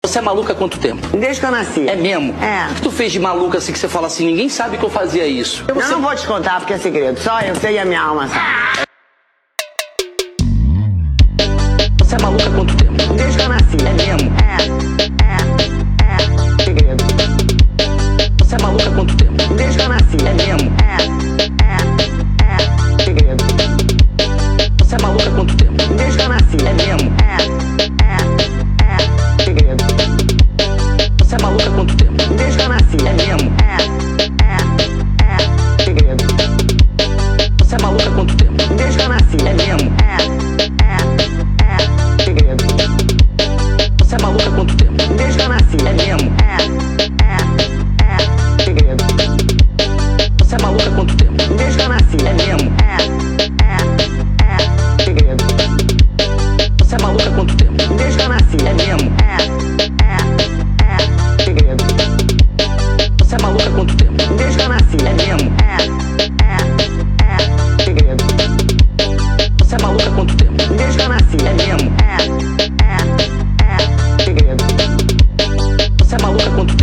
Você é maluca há quanto tempo? Desde que eu nasci. É mesmo? É. O que tu fez de maluca assim que você fala assim, ninguém sabe que eu fazia isso? Eu não vou te contar porque é segredo. Só eu sei e a minha alma sabe. Você é maluca há quanto tempo? Desde que eu nasci. É mesmo? É. Segredo. Você é maluca há quanto tempo? Desde que eu nasci. É mesmo? É. Segredo. Você é maluca há quanto tempo? Desde que eu nasci. É mesmo? É. Segredo. Você é maluca há quanto tempo? Desde que eu nasci. É mesmo? É. Segredo. Você é maluca há quanto tempo? Desde que eu nasci. É mesmo? É. Segredo. Você é maluca há quanto tempo? Desde que eu nasci. É mesmo? É. Segredo. Você é maluca há quanto tempo? Desde que eu nasci. É mesmo? É. Segredo. Você é maluca há quanto tempo? Desde que eu nasci. É mesmo? É. Segredo. Você é maluca há quanto tempo? Desde que eu nasci. É mesmo? É. Segredo. Você é maluca há quanto tempo? Desde que eu nasci. É mesmo? É. Segredo. Você é maluca há quanto tempo?